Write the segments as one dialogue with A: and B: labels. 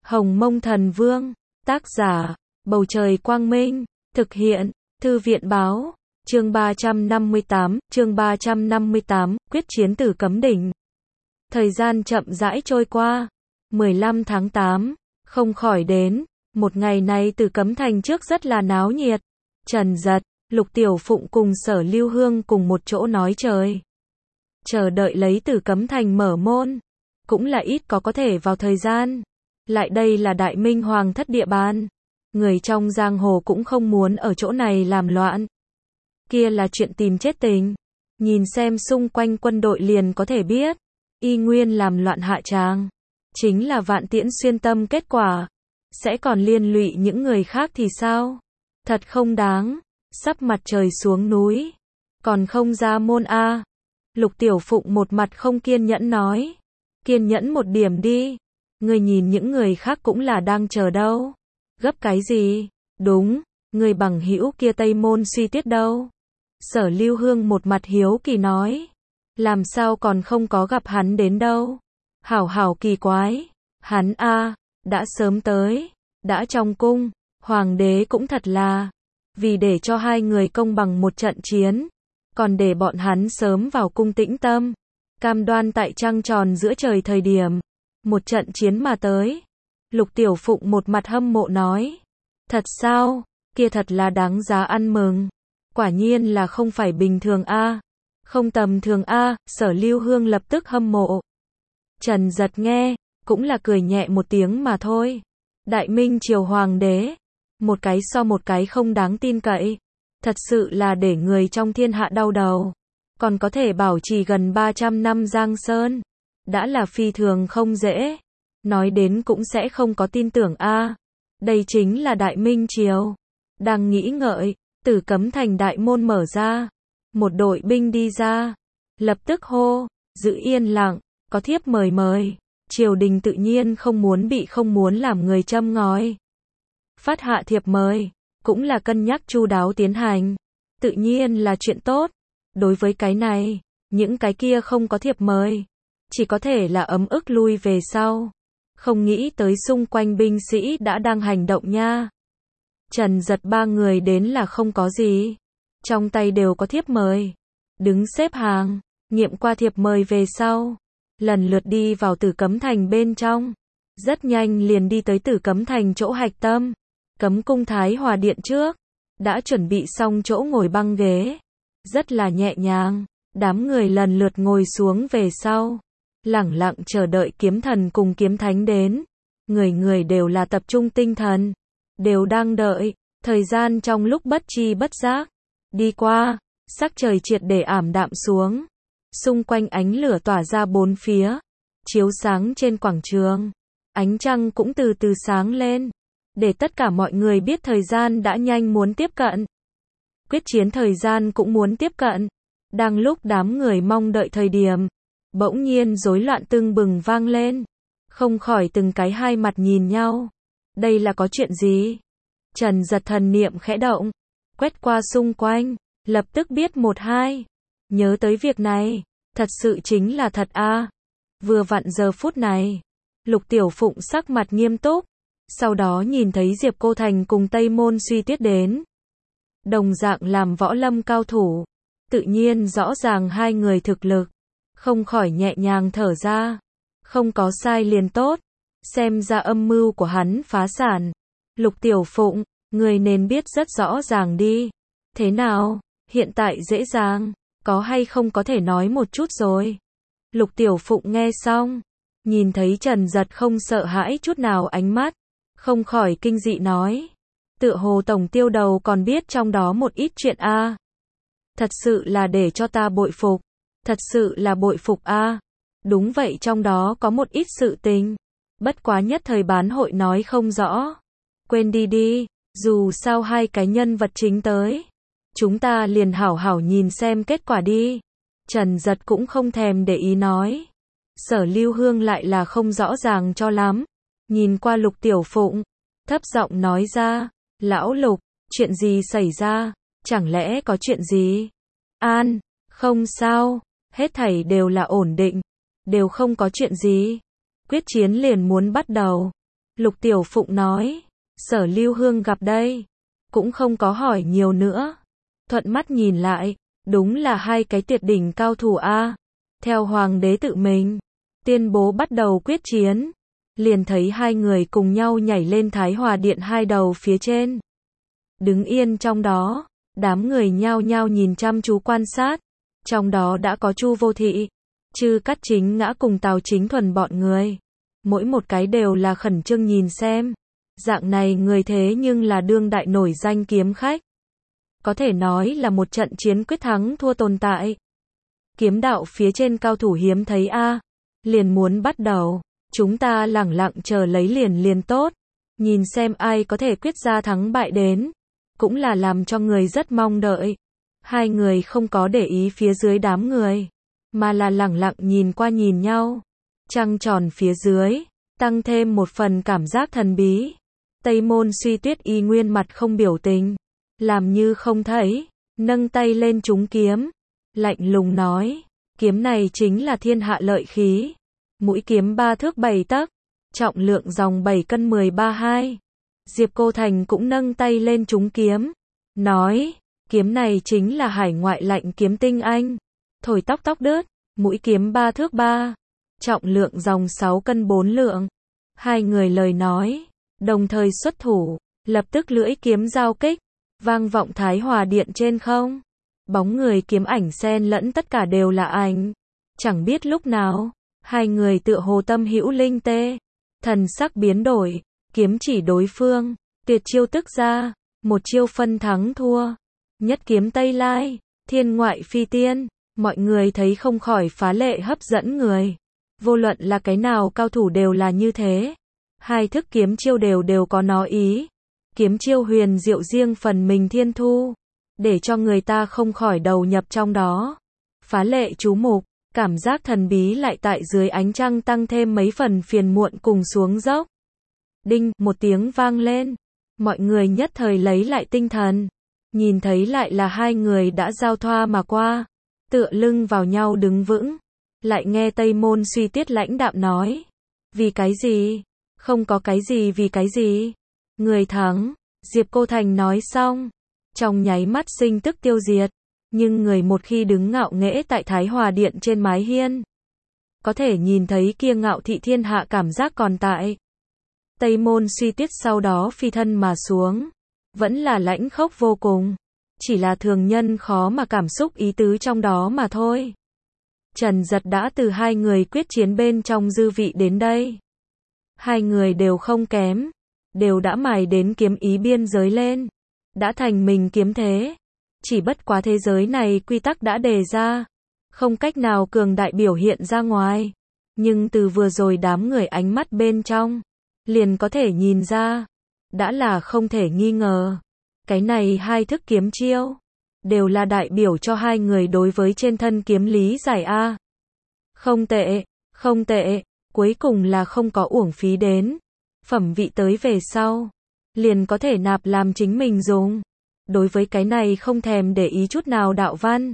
A: Hồng Mông Thần Vương, tác giả, Bầu Trời Quang Minh, thực hiện, Thư viện Báo, chương 358, quyết chiến Tử Cấm Đỉnh. Thời gian chậm rãi trôi qua, 15 tháng 8, không khỏi đến, một ngày này Tử Cấm Thành trước rất là náo nhiệt. Trần Dật, Lục Tiểu Phụng cùng Sở Lưu Hương cùng một chỗ nói trời. Chờ đợi lấy Tử Cấm Thành mở môn, cũng là ít có thể vào thời gian. Lại đây là Đại Minh Hoàng thất địa bàn. Người trong giang hồ cũng không muốn ở chỗ này làm loạn. Kia là chuyện tìm chết tình. Nhìn xem xung quanh quân đội liền có thể biết. Y nguyên làm loạn hạ tràng. Chính là vạn tiễn xuyên tâm kết quả. Sẽ còn liên lụy những người khác thì sao? Thật không đáng. Sắp mặt trời xuống núi. Còn không ra môn A. Lục Tiểu Phụng một mặt không kiên nhẫn nói. Kiên nhẫn một điểm đi. Người nhìn những người khác cũng là đang chờ đâu. Gấp cái gì? Đúng, người bằng hữu kia Tây Môn Suy Tuyết đâu? Sở Lưu Hương một mặt hiếu kỳ nói. Làm sao còn không có gặp hắn đến đâu? Hảo kỳ quái. Hắn a, đã sớm tới, đã trong cung, hoàng đế cũng thật là, vì để cho hai người công bằng một trận chiến, còn để bọn hắn sớm vào cung tĩnh tâm, cam đoan tại trăng tròn giữa trời thời điểm, một trận chiến mà tới. Lục Tiểu Phụng một mặt hâm mộ nói. Thật sao? Kia thật là đáng giá ăn mừng. Quả nhiên là không phải bình thường a. Không tầm thường a. Sở Lưu Hương lập tức hâm mộ. Trần Dật nghe, cũng là cười nhẹ một tiếng mà thôi. Đại Minh triều hoàng đế, một cái so một cái không đáng tin cậy. Thật sự là để người trong thiên hạ đau đầu. Còn có thể bảo trì gần 300 năm Giang Sơn. Đã là phi thường không dễ. Nói đến cũng sẽ không có tin tưởng a. Đây chính là Đại Minh triều. Đang nghĩ ngợi, Tử Cấm Thành đại môn mở ra. Một đội binh đi ra. Lập tức hô, giữ yên lặng, có thiếp mời. Triều đình tự nhiên không muốn làm người châm ngòi. Phát hạ thiệp mời, cũng là cân nhắc chu đáo tiến hành. Tự nhiên là chuyện tốt. Đối với cái này, những cái kia không có thiệp mời, chỉ có thể là ấm ức lui về sau. Không nghĩ tới xung quanh binh sĩ đã đang hành động nha. Trần Dật ba người đến là không có gì. Trong tay đều có thiếp mời. Đứng xếp hàng, nghiệm qua thiệp mời về sau. Lần lượt đi vào Tử Cấm Thành bên trong. Rất nhanh liền đi tới Tử Cấm Thành chỗ hạch tâm. Cấm cung Thái Hòa Điện trước. Đã chuẩn bị xong chỗ ngồi băng ghế. Rất là nhẹ nhàng. Đám người lần lượt ngồi xuống về sau. Lẳng lặng chờ đợi kiếm thần cùng kiếm thánh đến. Người đều là tập trung tinh thần. Đều đang đợi. Thời gian trong lúc bất chi bất giác đi qua, sắc trời triệt để ảm đạm xuống. Xung quanh ánh lửa tỏa ra bốn phía. Chiếu sáng trên quảng trường. Ánh trăng cũng từ từ sáng lên. Để tất cả mọi người biết thời gian đã nhanh muốn tiếp cận. Quyết chiến thời gian cũng muốn tiếp cận. Đang lúc đám người mong đợi thời điểm, bỗng nhiên rối loạn tưng bừng vang lên. Không khỏi từng cái hai mặt nhìn nhau. Đây là có chuyện gì? Trần Dật thần niệm khẽ động. Quét qua xung quanh. Lập tức biết một hai. Nhớ tới việc này. Thật sự chính là thật a. Vừa vặn giờ phút này. Lục Tiểu Phụng sắc mặt nghiêm túc. Sau đó nhìn thấy Diệp Cô Thành cùng Tây Môn Suy Tuyết đến. Đồng dạng làm võ lâm cao thủ. Tự nhiên rõ ràng hai người thực lực. Không khỏi nhẹ nhàng thở ra. Không có sai liền tốt. Xem ra âm mưu của hắn phá sản. Lục Tiểu Phụng, người nên biết rất rõ ràng đi. Thế nào, hiện tại dễ dàng, có hay không có thể nói một chút rồi. Lục Tiểu Phụng nghe xong, nhìn thấy Trần Dật không sợ hãi chút nào ánh mắt. Không khỏi kinh dị nói. Tựa hồ tổng tiêu đầu còn biết trong đó một ít chuyện a. Thật sự là để cho ta bội phục. Thật sự là bội phục a. Đúng vậy, trong đó có một ít sự tình. Bất quá nhất thời bán hội nói không rõ. Quên đi, dù sao hai cái nhân vật chính tới. Chúng ta liền hảo nhìn xem kết quả đi. Trần Dật cũng không thèm để ý nói. Sở Lưu Hương lại là không rõ ràng cho lắm. Nhìn qua Lục Tiểu Phụng. Thấp giọng nói ra. Lão Lục, chuyện gì xảy ra? Chẳng lẽ có chuyện gì? An, không sao. Hết thảy đều là ổn định. Đều không có chuyện gì. Quyết chiến liền muốn bắt đầu. Lục Tiểu Phụng nói. Sở Lưu Hương gặp đây. Cũng không có hỏi nhiều nữa. Thuận mắt nhìn lại. Đúng là hai cái tuyệt đỉnh cao thủ a. Theo hoàng đế tự mình tuyên bố bắt đầu quyết chiến. Liền thấy hai người cùng nhau nhảy lên Thái Hòa Điện hai đầu phía trên. Đứng yên trong đó. Đám người nhao nhao nhìn chăm chú quan sát. Trong đó đã có Chu Vô Thị, Trư Cát Chính Ngã cùng Tào Chính Thuần bọn người. Mỗi một cái đều là khẩn trương nhìn xem. Dạng này người thế nhưng là đương đại nổi danh kiếm khách. Có thể nói là một trận chiến quyết thắng thua tồn tại. Kiếm đạo phía trên cao thủ hiếm thấy a. Liền muốn bắt đầu. Chúng ta lẳng lặng chờ lấy liền tốt. Nhìn xem ai có thể quyết ra thắng bại đến. Cũng là làm cho người rất mong đợi. Hai người không có để ý phía dưới đám người. Mà là lẳng lặng nhìn qua nhìn nhau. Trăng tròn phía dưới. Tăng thêm một phần cảm giác thần bí. Tây Môn Suy Tuyết y nguyên mặt không biểu tình. Làm như không thấy. Nâng tay lên trúng kiếm. Lạnh lùng nói. Kiếm này chính là thiên hạ lợi khí. Mũi kiếm 3 thước 7 tấc. Trọng lượng dòng 7 cân 13-2. Diệp Cô Thành cũng nâng tay lên trúng kiếm. Nói. Kiếm này chính là hải ngoại lạnh kiếm tinh anh. Thổi tóc tóc đứt. Mũi kiếm 3 thước 3. Trọng lượng dòng 6 cân 4 lượng. Hai người lời nói. Đồng thời xuất thủ. Lập tức lưỡi kiếm giao kích. Vang vọng Thái Hòa Điện trên không. Bóng người kiếm ảnh xen lẫn tất cả đều là ảnh. Chẳng biết lúc nào. Hai người tựa hồ tâm hữu linh tê. Thần sắc biến đổi. Kiếm chỉ đối phương. Tuyệt chiêu tức ra. Một chiêu phân thắng thua. Nhất kiếm Tây Lai. Thiên ngoại phi tiên. Mọi người thấy không khỏi phá lệ hấp dẫn người. Vô luận là cái nào cao thủ đều là như thế. Hai thức kiếm chiêu đều có nó ý. Kiếm chiêu huyền diệu riêng phần mình thiên thu. Để cho người ta không khỏi đầu nhập trong đó. Phá lệ chú mục. Cảm giác thần bí lại tại dưới ánh trăng tăng thêm mấy phần phiền muộn cùng xuống dốc. Đinh, một tiếng vang lên. Mọi người nhất thời lấy lại tinh thần. Nhìn thấy lại là hai người đã giao thoa mà qua. Tựa lưng vào nhau đứng vững. Lại nghe Tây Môn Suy Tuyết lãnh đạm nói. Vì cái gì? Không có cái gì vì cái gì. Người thắng. Diệp Cô Thành nói xong. Trong nháy mắt sinh tức tiêu diệt. Nhưng người một khi đứng ngạo nghễ tại Thái Hòa Điện trên mái hiên. Có thể nhìn thấy kia ngạo thị thiên hạ cảm giác còn tại. Tây Môn Suy Tuyết sau đó phi thân mà xuống. Vẫn là lãnh khốc vô cùng. Chỉ là thường nhân khó mà cảm xúc ý tứ trong đó mà thôi. Trần Giật đã từ hai người quyết chiến bên trong dư vị đến đây. Hai người đều không kém. Đều đã mài đến kiếm ý biên giới lên. Đã thành mình kiếm thế. Chỉ bất quá thế giới này quy tắc đã đề ra. Không cách nào cường đại biểu hiện ra ngoài. Nhưng từ vừa rồi đám người ánh mắt bên trong. Liền có thể nhìn ra. Đã là không thể nghi ngờ. Cái này hai thức kiếm chiêu. Đều là đại biểu cho hai người đối với trên thân kiếm lý giải A. Không tệ, không tệ. Cuối cùng là không có uổng phí đến. Phẩm vị tới về sau. Liền có thể nạp làm chính mình dùng. Đối với cái này không thèm để ý chút nào đạo văn.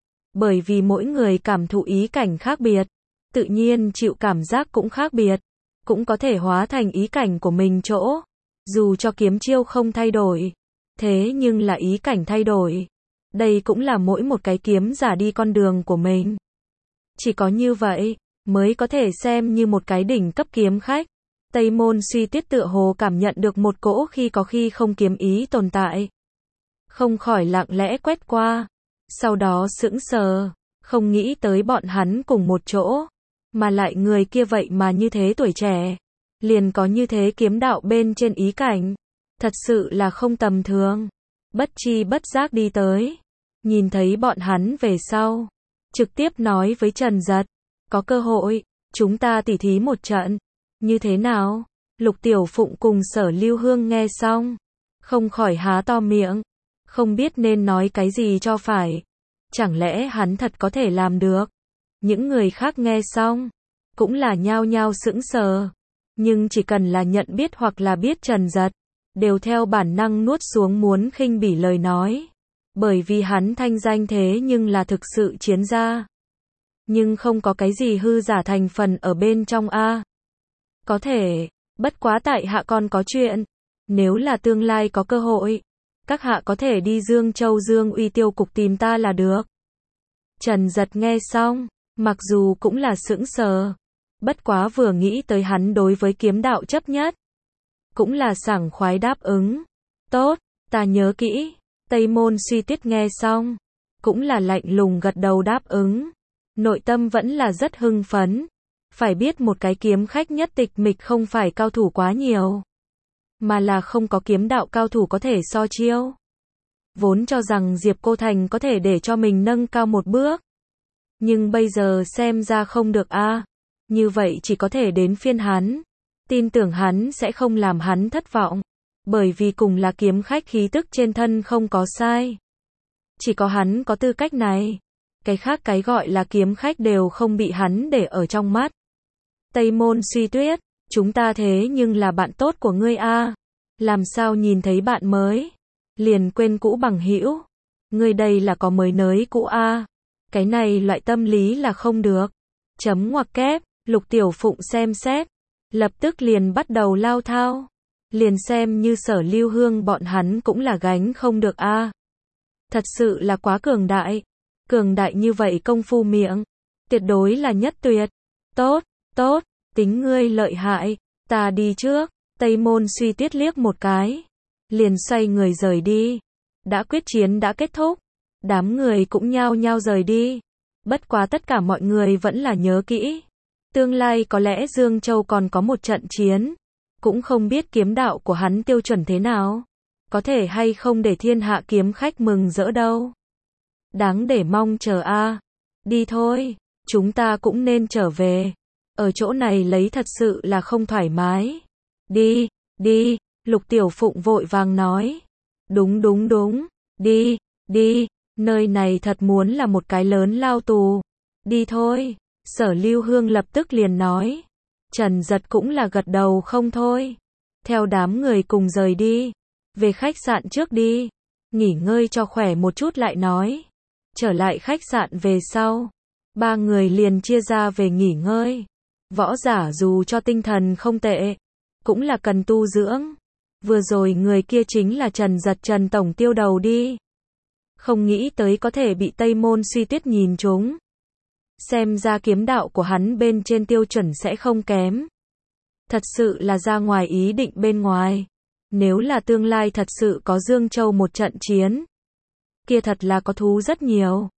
A: Bởi vì mỗi người cảm thụ ý cảnh khác biệt. Tự nhiên chịu cảm giác cũng khác biệt. Cũng có thể hóa thành ý cảnh của mình chỗ. Dù cho kiếm chiêu không thay đổi. Thế nhưng là ý cảnh thay đổi. Đây cũng là mỗi một cái kiếm giả đi con đường của mình. Chỉ có như vậy, mới có thể xem như một cái đỉnh cấp kiếm khách. Tây Môn Suy Tuyết tựa hồ cảm nhận được một cỗ khi có khi không kiếm ý tồn tại. Không khỏi lặng lẽ quét qua. Sau đó sững sờ. Không nghĩ tới bọn hắn cùng một chỗ. Mà lại người kia vậy mà như thế tuổi trẻ. Liền có như thế kiếm đạo bên trên ý cảnh. Thật sự là không tầm thường. Bất chi bất giác đi tới. Nhìn thấy bọn hắn về sau. Trực tiếp nói với Trần Giật. Có cơ hội. Chúng ta tỉ thí một trận. Như thế nào? Lục Tiểu Phụng cùng Sở Lưu Hương nghe xong. Không khỏi há to miệng. Không biết nên nói cái gì cho phải. Chẳng lẽ hắn thật có thể làm được? Những người khác nghe xong. Cũng là nhao nhao sững sờ. Nhưng chỉ cần là nhận biết hoặc là biết Trần Giật. Đều theo bản năng nuốt xuống muốn khinh bỉ lời nói. Bởi vì hắn thanh danh thế nhưng là thực sự chiến gia. Nhưng không có cái gì hư giả thành phần ở bên trong A. Có thể, Bất quá tại hạ còn có chuyện. Nếu là tương lai có cơ hội, các hạ có thể đi Dương Châu Dương Uy Tiêu cục tìm ta là được. Trần Giật nghe xong, mặc dù cũng là sững sờ, bất quá vừa nghĩ tới hắn đối với kiếm đạo chấp nhất, cũng là sảng khoái đáp ứng. Tốt, ta nhớ kỹ. Tây Môn Suy Tuyết nghe xong, cũng là lạnh lùng gật đầu đáp ứng. Nội tâm vẫn là rất hưng phấn. Phải biết một cái kiếm khách nhất tịch mịch không phải cao thủ quá nhiều, mà là không có kiếm đạo cao thủ có thể so chiêu. Vốn cho rằng Diệp Cô Thành có thể để cho mình nâng cao một bước, nhưng bây giờ xem ra không được a. Như vậy chỉ có thể đến phiên hắn. Tin tưởng hắn sẽ không làm hắn thất vọng, bởi vì cùng là kiếm khách khí tức trên thân không có sai. Chỉ có hắn có tư cách này. Cái khác cái gọi là kiếm khách đều không bị hắn để ở trong mắt. Tây Môn Suy Tuyết, chúng ta thế nhưng là bạn tốt của ngươi a. Làm sao nhìn thấy bạn mới liền quên cũ bằng hữu? Ngươi đây là có mới nới cũ a. Cái này loại tâm lý là không được. Chấm ngoặc kép, Lục Tiểu Phụng xem xét, lập tức liền bắt đầu lao thao. Liền xem như Sở Lưu Hương bọn hắn cũng là gánh không được a. Thật sự là quá cường đại. Cường đại như vậy công phu miệng, tuyệt đối là nhất tuyệt. Tốt, tốt, tính ngươi lợi hại, ta đi trước. Tây Môn Suy Tuyết liếc một cái, liền xoay người rời đi. Đã quyết chiến đã kết thúc, đám người cũng nhao nhao rời đi. Bất quá tất cả mọi người vẫn là nhớ kỹ. Tương lai có lẽ Dương Châu còn có một trận chiến, cũng không biết kiếm đạo của hắn tiêu chuẩn thế nào, có thể hay không để thiên hạ kiếm khách mừng rỡ đâu. Đáng để mong chờ a. Đi thôi, chúng ta cũng nên trở về. Ở chỗ này lấy thật sự là không thoải mái. Đi, đi, Lục Tiểu Phụng vội vàng nói. Đúng đúng đúng, đi, đi, nơi này thật muốn là một cái lớn lao tù. Đi thôi, Sở Lưu Hương lập tức liền nói. Trần Giật cũng là gật đầu không thôi. Theo đám người cùng rời đi. Về khách sạn trước đi. Nghỉ ngơi cho khỏe một chút lại nói. Trở lại khách sạn về sau, ba người liền chia ra về nghỉ ngơi. Võ giả dù cho tinh thần không tệ, cũng là cần tu dưỡng. Vừa rồi người kia chính là Trần Giật Trần Tổng Tiêu đầu đi. Không nghĩ tới có thể bị Tây Môn Suy Tuyết nhìn trúng. Xem ra kiếm đạo của hắn bên trên tiêu chuẩn sẽ không kém. Thật sự là ra ngoài ý định bên ngoài. Nếu là tương lai thật sự có Dương Châu một trận chiến, kia thật là có thú rất nhiều.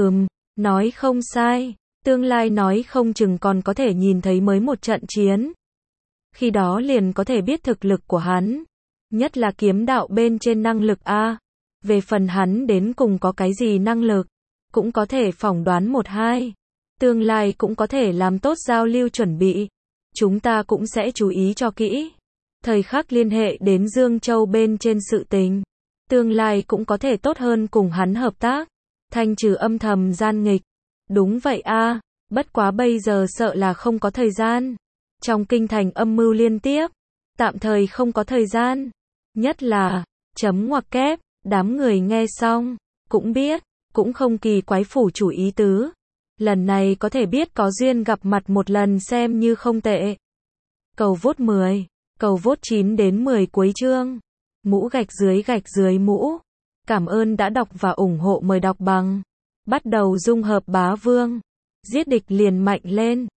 A: Nói không sai. Tương lai nói không chừng còn có thể nhìn thấy mới một trận chiến. Khi đó liền có thể biết thực lực của hắn. Nhất là kiếm đạo bên trên năng lực a. Về phần hắn đến cùng có cái gì năng lực, cũng có thể phỏng đoán một hai. Tương lai cũng có thể làm tốt giao lưu chuẩn bị. Chúng ta cũng sẽ chú ý cho kỹ. Thời khắc liên hệ đến Dương Châu bên trên sự tình. Tương lai cũng có thể tốt hơn cùng hắn hợp tác. Thanh trừ âm thầm gian nghịch. Đúng vậy a. Bất quá bây giờ sợ là không có thời gian. Trong kinh thành âm mưu liên tiếp, tạm thời không có thời gian. Nhất là, chấm ngoặc kép, đám người nghe xong, cũng biết, cũng không kỳ quái phủ chủ ý tứ. Lần này có thể biết có duyên gặp mặt một lần xem như không tệ. Cầu vote 10, cầu vote 9 đến 10 cuối chương. Mũ gạch dưới mũ. Cảm ơn đã đọc và ủng hộ, mời đọc bằng. Bắt đầu dung hợp bá vương. Giết địch liền mạnh lên.